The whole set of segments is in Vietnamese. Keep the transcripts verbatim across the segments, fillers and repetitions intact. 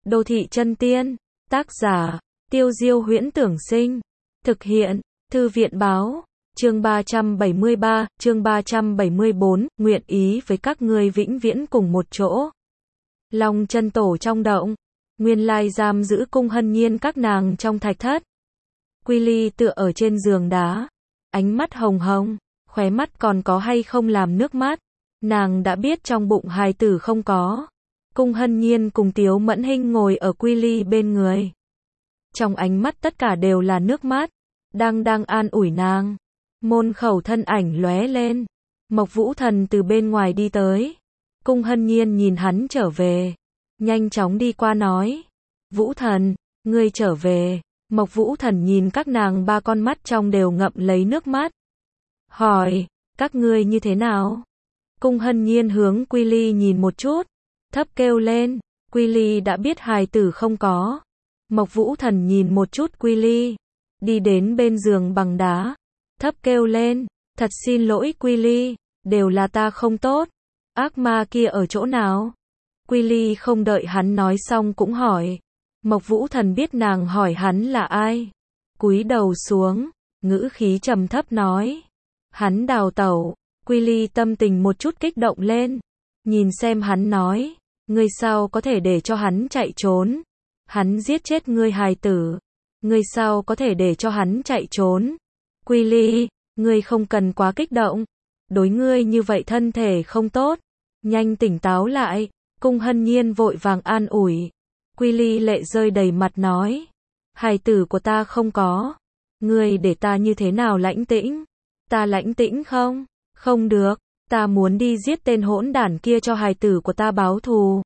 Đô thị chân tiên, tác giả, Tiêu Diêu Huyễn Tưởng Sinh, thực hiện, Thư viện Báo, chương ba trăm bảy mươi ba, chương ba trăm bảy mươi bốn, nguyện ý với các ngươi vĩnh viễn cùng một chỗ. Long chân tổ trong động, nguyên lai giam giữ Cung Hân Nhiên các nàng trong thạch thất. Quy Ly tựa ở trên giường đá, ánh mắt hồng hồng, khóe mắt còn có hay không làm nước mắt. Nàng đã biết trong bụng hài tử không có. Cung Hân Nhiên cùng Tiếu Mẫn Hinh ngồi ở Quy Ly bên người. Trong ánh mắt tất cả đều là nước mắt, đang đang an ủi nàng. Môn khẩu thân ảnh lóe lên, Mộc Vũ Thần từ bên ngoài đi tới. Cung Hân Nhiên nhìn hắn trở về, nhanh chóng đi qua nói: Vũ Thần, ngươi trở về. Mộc Vũ Thần nhìn các nàng ba con mắt trong đều ngậm lấy nước mắt. Hỏi, các ngươi như thế nào? Cung Hân Nhiên hướng Quy Ly nhìn một chút, thấp kêu lên, Quy Ly đã biết hài tử không có. Mộc Vũ Thần nhìn một chút Quy Ly, đi đến bên giường bằng đá, thấp kêu lên, thật xin lỗi Quy Ly, đều là ta không tốt. Ác ma kia ở chỗ nào? Quy Ly không đợi hắn nói xong cũng hỏi. Mộc Vũ Thần biết nàng hỏi hắn là ai, cúi đầu xuống, ngữ khí trầm thấp nói, hắn đào tẩu. Quy Ly tâm tình một chút kích động lên, nhìn xem hắn nói, ngươi sao có thể để cho hắn chạy trốn? Hắn giết chết ngươi hài tử, ngươi sao có thể để cho hắn chạy trốn? Quy Ly, ngươi không cần quá kích động, đối ngươi như vậy thân thể không tốt, nhanh tỉnh táo lại. Cung Hân Nhiên vội vàng an ủi. Quy Ly lệ rơi đầy mặt nói, hài tử của ta không có, ngươi để ta như thế nào lãnh tĩnh? Ta lãnh tĩnh không? Không được, ta muốn đi giết tên hỗn đản kia cho hài tử của ta báo thù.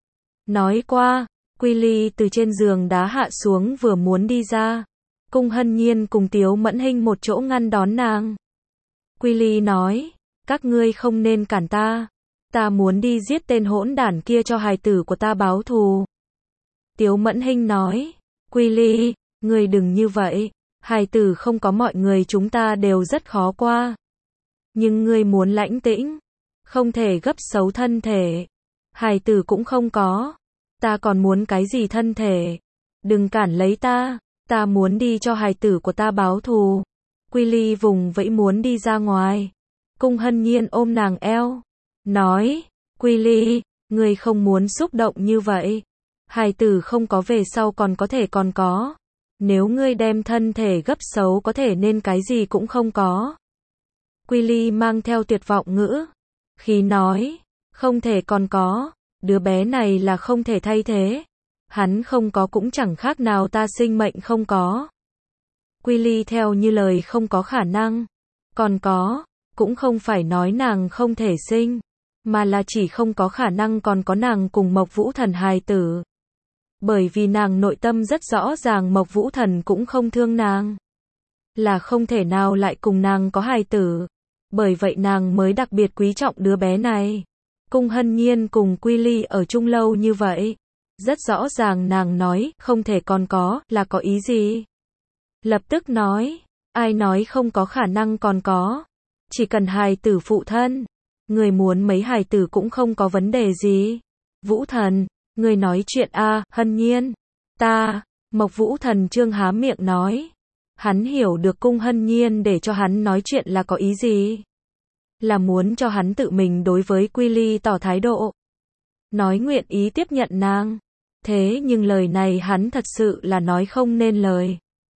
Nói qua, Quy Ly từ trên giường đá hạ xuống vừa muốn đi ra. Cung Hân Nhiên cùng Tiếu Mẫn Hinh một chỗ ngăn đón nàng. Quy Ly nói, các ngươi không nên cản ta, ta muốn đi giết tên hỗn đản kia cho hài tử của ta báo thù. Tiếu Mẫn Hinh nói, Quy Ly, ngươi đừng như vậy, hài tử không có mọi người chúng ta đều rất khó qua. Nhưng ngươi muốn lãnh tĩnh, không thể gấp xấu thân thể. Hài tử cũng không có, ta còn muốn cái gì thân thể? Đừng cản lấy ta, ta muốn đi cho hài tử của ta báo thù. Quy Ly vùng vẫy muốn đi ra ngoài. Cung Hân Nhiên ôm nàng eo, nói, Quy Ly, ngươi không muốn xúc động như vậy. Hài tử không có về sau còn có thể còn có. Nếu ngươi đem thân thể gấp xấu có thể nên cái gì cũng không có. Quy Ly mang theo tuyệt vọng ngữ, khi nói, không thể còn có, đứa bé này là không thể thay thế. Hắn không có cũng chẳng khác nào ta sinh mệnh không có. Quy Ly theo như lời không có khả năng, còn có, cũng không phải nói nàng không thể sinh, mà là chỉ không có khả năng còn có nàng cùng Mộc Vũ Thần hài tử. Bởi vì nàng nội tâm rất rõ ràng Mộc Vũ Thần cũng không thương nàng, là không thể nào lại cùng nàng có hài tử. Bởi vậy nàng mới đặc biệt quý trọng đứa bé này. Cung Hân Nhiên cùng Quy Ly ở chung lâu như vậy, rất rõ ràng nàng nói không thể còn có là có ý gì. Lập tức nói, ai nói không có khả năng còn có, chỉ cần hài tử phụ thân, người muốn mấy hài tử cũng không có vấn đề gì. Vũ Thần, người nói chuyện a. À, Hân Nhiên, ta. Mộc Vũ Thần trương há miệng nói. Hắn hiểu được Cung Hân Nhiên để cho hắn nói chuyện là có ý gì. Là muốn cho hắn tự mình đối với Quy Ly tỏ thái độ. Nói nguyện ý tiếp nhận nàng. Thế nhưng lời này hắn thật sự là nói không nên lời.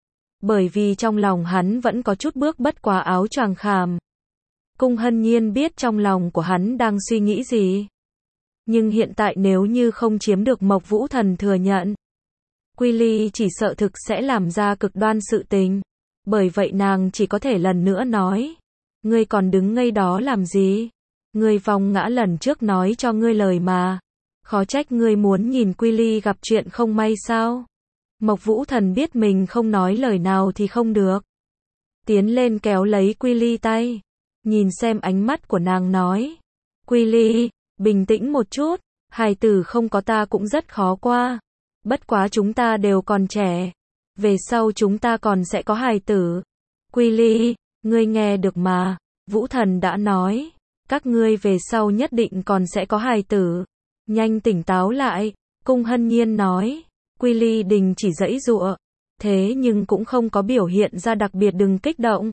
Bởi vì trong lòng hắn vẫn có chút bước bất quá áo choàng khàm. Cung Hân Nhiên biết trong lòng của hắn đang suy nghĩ gì. Nhưng hiện tại nếu như không chiếm được Mộc Vũ Thần thừa nhận, Quy Ly chỉ sợ thực sẽ làm ra cực đoan sự tình. Bởi vậy nàng chỉ có thể lần nữa nói, ngươi còn đứng ngây đó làm gì? Ngươi vòng ngã lần trước nói cho ngươi lời mà. Khó trách ngươi muốn nhìn Quy Ly gặp chuyện không may sao? Mộc Vũ Thần biết mình không nói lời nào thì không được. Tiến lên kéo lấy Quy Ly tay, nhìn xem ánh mắt của nàng nói, Quy Ly, bình tĩnh một chút, hài tử không có ta cũng rất khó qua. Bất quá chúng ta đều còn trẻ, về sau chúng ta còn sẽ có hài tử. Quy Ly, ngươi nghe được mà, Vũ Thần đã nói, các ngươi về sau nhất định còn sẽ có hài tử. Nhanh tỉnh táo lại, Cung Hân Nhiên nói. Quy Ly đình chỉ giãy giụa, thế nhưng cũng không có biểu hiện ra đặc biệt đừng kích động.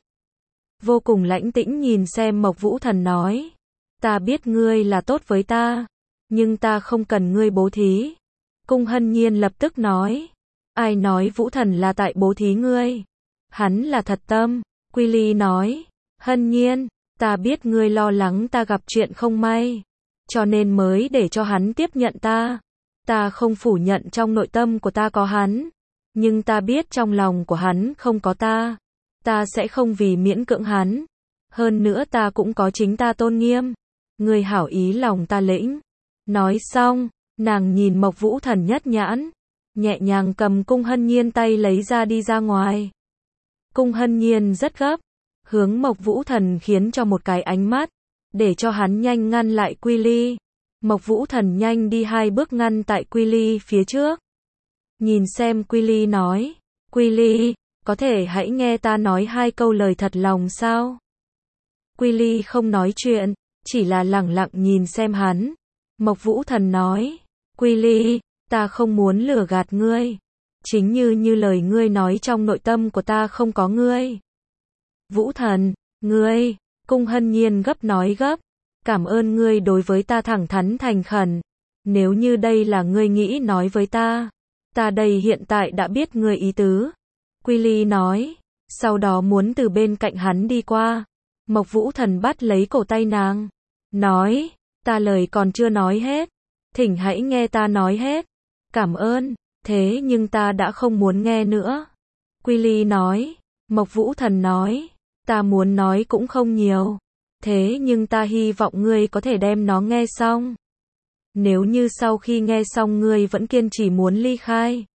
Vô cùng lãnh tĩnh nhìn xem Mộc Vũ Thần nói. Ta biết ngươi là tốt với ta, nhưng ta không cần ngươi bố thí. Cung Hân Nhiên lập tức nói. Ai nói Vũ Thần là tại bố thí ngươi? Hắn là thật tâm. Quy Ly nói. Hân Nhiên, ta biết ngươi lo lắng ta gặp chuyện không may, cho nên mới để cho hắn tiếp nhận ta. Ta không phủ nhận trong nội tâm của ta có hắn, nhưng ta biết trong lòng của hắn không có ta. Ta sẽ không vì miễn cưỡng hắn. Hơn nữa ta cũng có chính ta tôn nghiêm. Ngươi hảo ý lòng ta lĩnh. Nói xong, nàng nhìn Mộc Vũ Thần nhất nhãn, nhẹ nhàng cầm Cung Hân Nhiên tay lấy ra đi ra ngoài. Cung Hân Nhiên rất gấp, hướng Mộc Vũ Thần khiến cho một cái ánh mắt, để cho hắn nhanh ngăn lại Quy Ly. Mộc Vũ Thần nhanh đi hai bước ngăn tại Quy Ly phía trước. Nhìn xem Quy Ly nói. Quy Ly, có thể hãy nghe ta nói hai câu lời thật lòng sao? Quy Ly không nói chuyện, chỉ là lẳng lặng nhìn xem hắn. Mộc Vũ Thần nói. Quy Ly, ta không muốn lừa gạt ngươi. Chính như như lời ngươi nói trong nội tâm của ta không có ngươi. Vũ Thần, ngươi, Cung Hân Nhiên gấp nói gấp. Cảm ơn ngươi đối với ta thẳng thắn thành khẩn. Nếu như đây là ngươi nghĩ nói với ta, ta đây hiện tại đã biết ngươi ý tứ. Quy Ly nói, sau đó muốn từ bên cạnh hắn đi qua. Mộc Vũ Thần bắt lấy cổ tay nàng, nói, ta lời còn chưa nói hết, thỉnh hãy nghe ta nói hết. Cảm ơn, thế nhưng ta đã không muốn nghe nữa. Quy Ly nói. Mộc Vũ Thần nói, ta muốn nói cũng không nhiều, thế nhưng ta hy vọng ngươi có thể đem nó nghe xong. Nếu như sau khi nghe xong ngươi vẫn kiên trì muốn ly khai,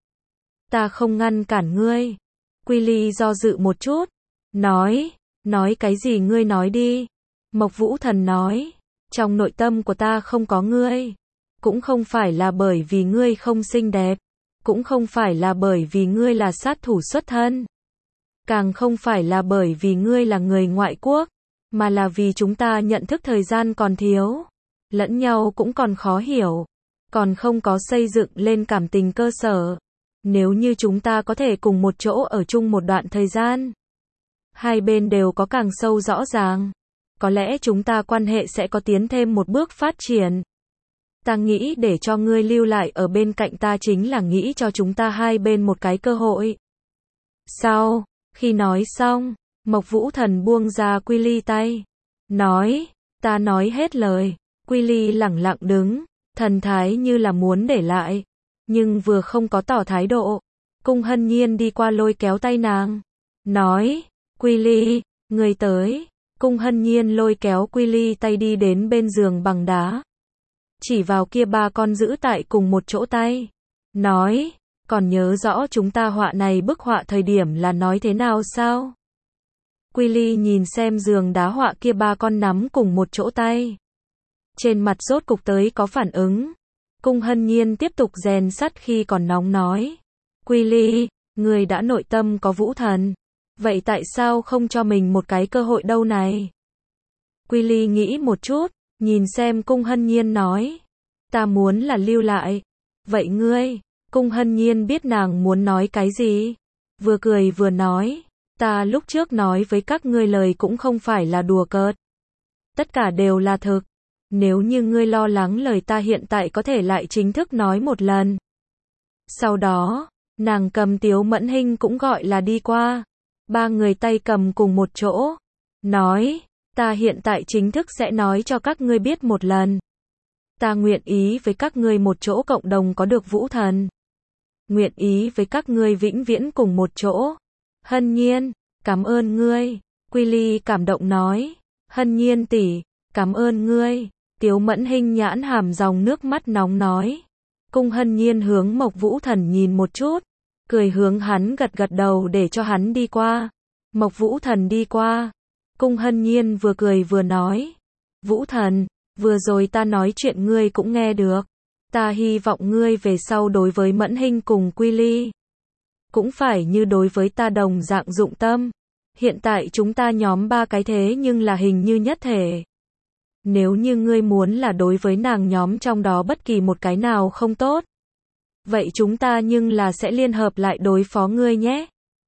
ta không ngăn cản ngươi. Quy Ly do dự một chút, nói, nói cái gì ngươi nói đi. Mộc Vũ Thần nói, trong nội tâm của ta không có ngươi, cũng không phải là bởi vì ngươi không xinh đẹp, cũng không phải là bởi vì ngươi là sát thủ xuất thân, càng không phải là bởi vì ngươi là người ngoại quốc, mà là vì chúng ta nhận thức thời gian còn thiếu, lẫn nhau cũng còn khó hiểu, còn không có xây dựng lên cảm tình cơ sở. Nếu như chúng ta có thể cùng một chỗ ở chung một đoạn thời gian, hai bên đều có càng sâu rõ ràng, có lẽ chúng ta quan hệ sẽ có tiến thêm một bước phát triển. Ta nghĩ để cho ngươi lưu lại ở bên cạnh ta chính là nghĩ cho chúng ta hai bên một cái cơ hội. Sau khi nói xong, Mộc Vũ Thần buông ra Quy Ly tay, nói, ta nói hết lời. Quy Ly lẳng lặng đứng, thần thái như là muốn để lại, nhưng vừa không có tỏ thái độ. Cung Hân Nhiên đi qua lôi kéo tay nàng, nói, Quy Ly, ngươi tới. Cung Hân Nhiên lôi kéo Quy Ly tay đi đến bên giường bằng đá, chỉ vào kia ba con giữ tại cùng một chỗ tay, nói, còn nhớ rõ chúng ta họa này bức họa thời điểm là nói thế nào sao? Quy Ly nhìn xem giường đá họa kia ba con nắm cùng một chỗ tay, trên mặt rốt cục tới có phản ứng. Cung Hân Nhiên tiếp tục rèn sắt khi còn nóng nói, Quy Ly, người đã nội tâm có Vũ Thần, vậy tại sao không cho mình một cái cơ hội đâu này? Quy Ly nghĩ một chút, nhìn xem Cung Hân Nhiên nói, ta muốn là lưu lại. Vậy ngươi? Cung Hân Nhiên biết nàng muốn nói cái gì, vừa cười vừa nói, ta lúc trước nói với các ngươi lời cũng không phải là đùa cợt, tất cả đều là thực. Nếu như ngươi lo lắng lời ta hiện tại có thể lại chính thức nói một lần. Sau đó, nàng cầm Tiếu Mẫn Hinh cũng gọi là đi qua, ba người tay cầm cùng một chỗ, nói, ta hiện tại chính thức sẽ nói cho các ngươi biết một lần. Ta nguyện ý với các ngươi một chỗ cộng đồng có được Vũ Thần. Nguyện ý với các ngươi vĩnh viễn cùng một chỗ. Hân Nhiên, cảm ơn ngươi. Quy Ly cảm động nói, Hân Nhiên tỷ, cảm ơn ngươi. Tiếu Mẫn Hinh nhãn hàm dòng nước mắt nóng nói. Cung Hân Nhiên hướng Mộc Vũ Thần nhìn một chút, cười hướng hắn gật gật đầu để cho hắn đi qua. Mộc Vũ Thần đi qua. Cung Hân Nhiên vừa cười vừa nói, Vũ Thần, vừa rồi ta nói chuyện ngươi cũng nghe được. Ta hy vọng ngươi về sau đối với Mẫn Hinh cùng Quy Ly, cũng phải như đối với ta đồng dạng dụng tâm. Hiện tại chúng ta nhóm ba cái thế nhưng là hình như nhất thể. Nếu như ngươi muốn là đối với nàng nhóm trong đó bất kỳ một cái nào không tốt, vậy chúng ta nhưng là sẽ liên hợp lại đối phó ngươi nhé.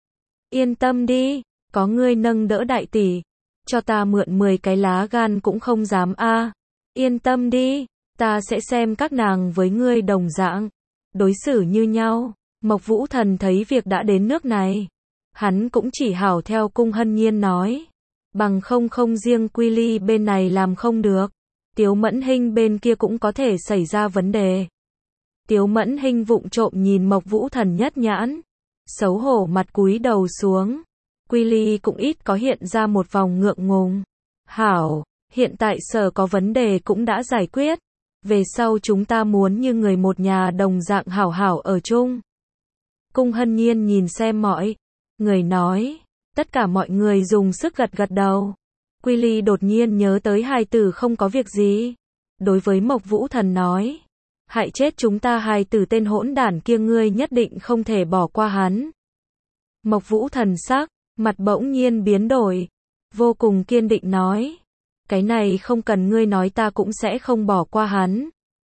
Yên tâm đi, có ngươi nâng đỡ đại tỷ, cho ta mượn mười cái lá gan cũng không dám a. Yên tâm đi, ta sẽ xem các nàng với ngươi đồng dạng, đối xử như nhau. Mộc Vũ Thần thấy việc đã đến nước này, hắn cũng chỉ hảo theo Cung Hân Nhiên nói, bằng không không riêng Quy Ly bên này làm không được, Tiếu Mẫn Hinh bên kia cũng có thể xảy ra vấn đề. Tiếu Mẫn Hinh vụng trộm nhìn Mộc Vũ Thần nhất nhãn, xấu hổ mặt cúi đầu xuống. Quy Ly cũng ít có hiện ra một vòng ngượng ngùng. Hảo, hiện tại sở có vấn đề cũng đã giải quyết. Về sau chúng ta muốn như người một nhà đồng dạng hảo hảo ở chung. Cung Hân Nhiên nhìn xem mọi người nói, tất cả mọi người dùng sức gật gật đầu. Quy Ly đột nhiên nhớ tới hai tử không có việc gì. Đối với Mộc Vũ Thần nói, hại chết chúng ta hai tử tên hỗn đản kia ngươi nhất định không thể bỏ qua hắn. Mộc Vũ Thần sắc, mặt bỗng nhiên biến đổi, vô cùng kiên định nói, cái này không cần ngươi nói ta cũng sẽ không bỏ qua hắn.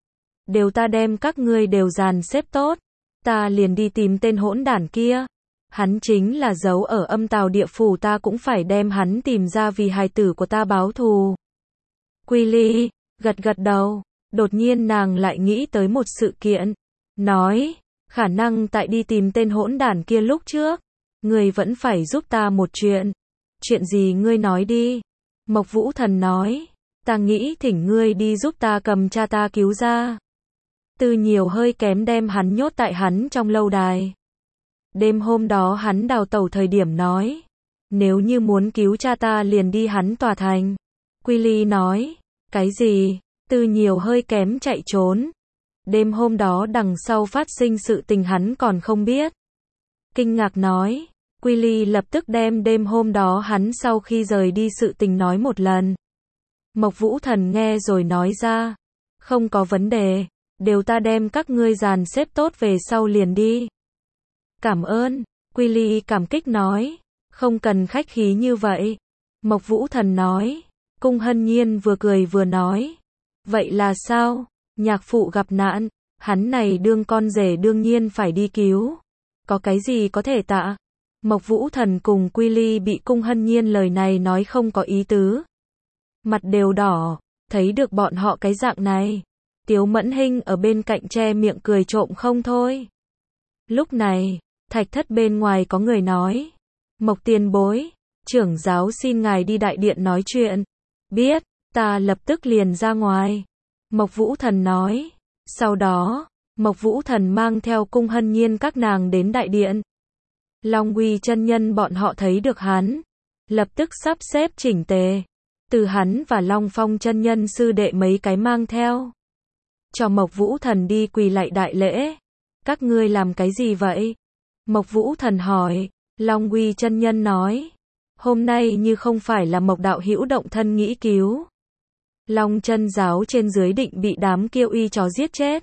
Đều ta đem các ngươi đều dàn xếp tốt, ta liền đi tìm tên hỗn đản kia. Hắn chính là giấu ở âm tào địa phủ ta cũng phải đem hắn tìm ra vì hài tử của ta báo thù. Quy Ly, gật gật đầu, đột nhiên nàng lại nghĩ tới một sự kiện, nói, khả năng tại đi tìm tên hỗn đản kia lúc trước, ngươi vẫn phải giúp ta một chuyện. Chuyện gì ngươi nói đi. Mộc Vũ Thần nói, ta nghĩ thỉnh ngươi đi giúp ta cầm cha ta cứu ra. Từ nhiều hơi kém đem hắn nhốt tại hắn trong lâu đài. Đêm hôm đó hắn đào tẩu thời điểm nói, nếu như muốn cứu cha ta liền đi hắn tòa thành. Quy Ly nói, cái gì? Từ nhiều hơi kém chạy trốn. Đêm hôm đó đằng sau phát sinh sự tình hắn còn không biết. Kinh ngạc nói, Quy Ly lập tức đem đêm hôm đó hắn sau khi rời đi sự tình nói một lần. Mộc Vũ Thần nghe rồi nói ra, không có vấn đề, đều ta đem các ngươi dàn xếp tốt về sau liền đi. Cảm ơn, Quy Ly cảm kích nói, không cần khách khí như vậy. Mộc Vũ Thần nói, Cung Hân Nhiên vừa cười vừa nói, vậy là sao, nhạc phụ gặp nạn, hắn này đương con rể đương nhiên phải đi cứu, có cái gì có thể tạ. Mộc Vũ Thần cùng Quy Ly bị Cung Hân Nhiên lời này nói không có ý tứ. Mặt đều đỏ, thấy được bọn họ cái dạng này. Tiếu Mẫn Hinh ở bên cạnh che miệng cười trộm không thôi. Lúc này, thạch thất bên ngoài có người nói, Mộc tiền bối, trưởng giáo xin ngài đi đại điện nói chuyện. Biết, ta lập tức liền ra ngoài. Mộc Vũ Thần nói. Sau đó, Mộc Vũ Thần mang theo Cung Hân Nhiên các nàng đến đại điện. Long Uy chân nhân bọn họ thấy được hắn, lập tức sắp xếp chỉnh tề. Từ hắn và Long Phong chân nhân sư đệ mấy cái mang theo. Cho Mộc Vũ Thần đi quỳ lạy đại lễ. Các ngươi làm cái gì vậy? Mộc Vũ Thần hỏi. Long Uy chân nhân nói, hôm nay như không phải là Mộc đạo hữu động thân nghĩ cứu, Long chân giáo trên dưới định bị đám kia uy chó giết chết.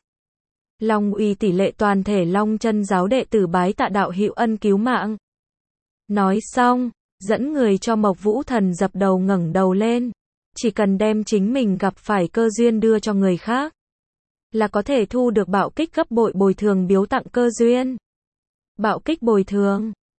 Long Uy tỷ lệ toàn thể Long chân giáo đệ tử bái tạ đạo hữu ân cứu mạng. Nói xong, dẫn người cho Mộc Vũ Thần dập đầu ngẩng đầu lên, chỉ cần đem chính mình gặp phải cơ duyên đưa cho người khác, là có thể thu được bạo kích gấp bội bồi thường biếu tặng cơ duyên. Bạo kích bồi thường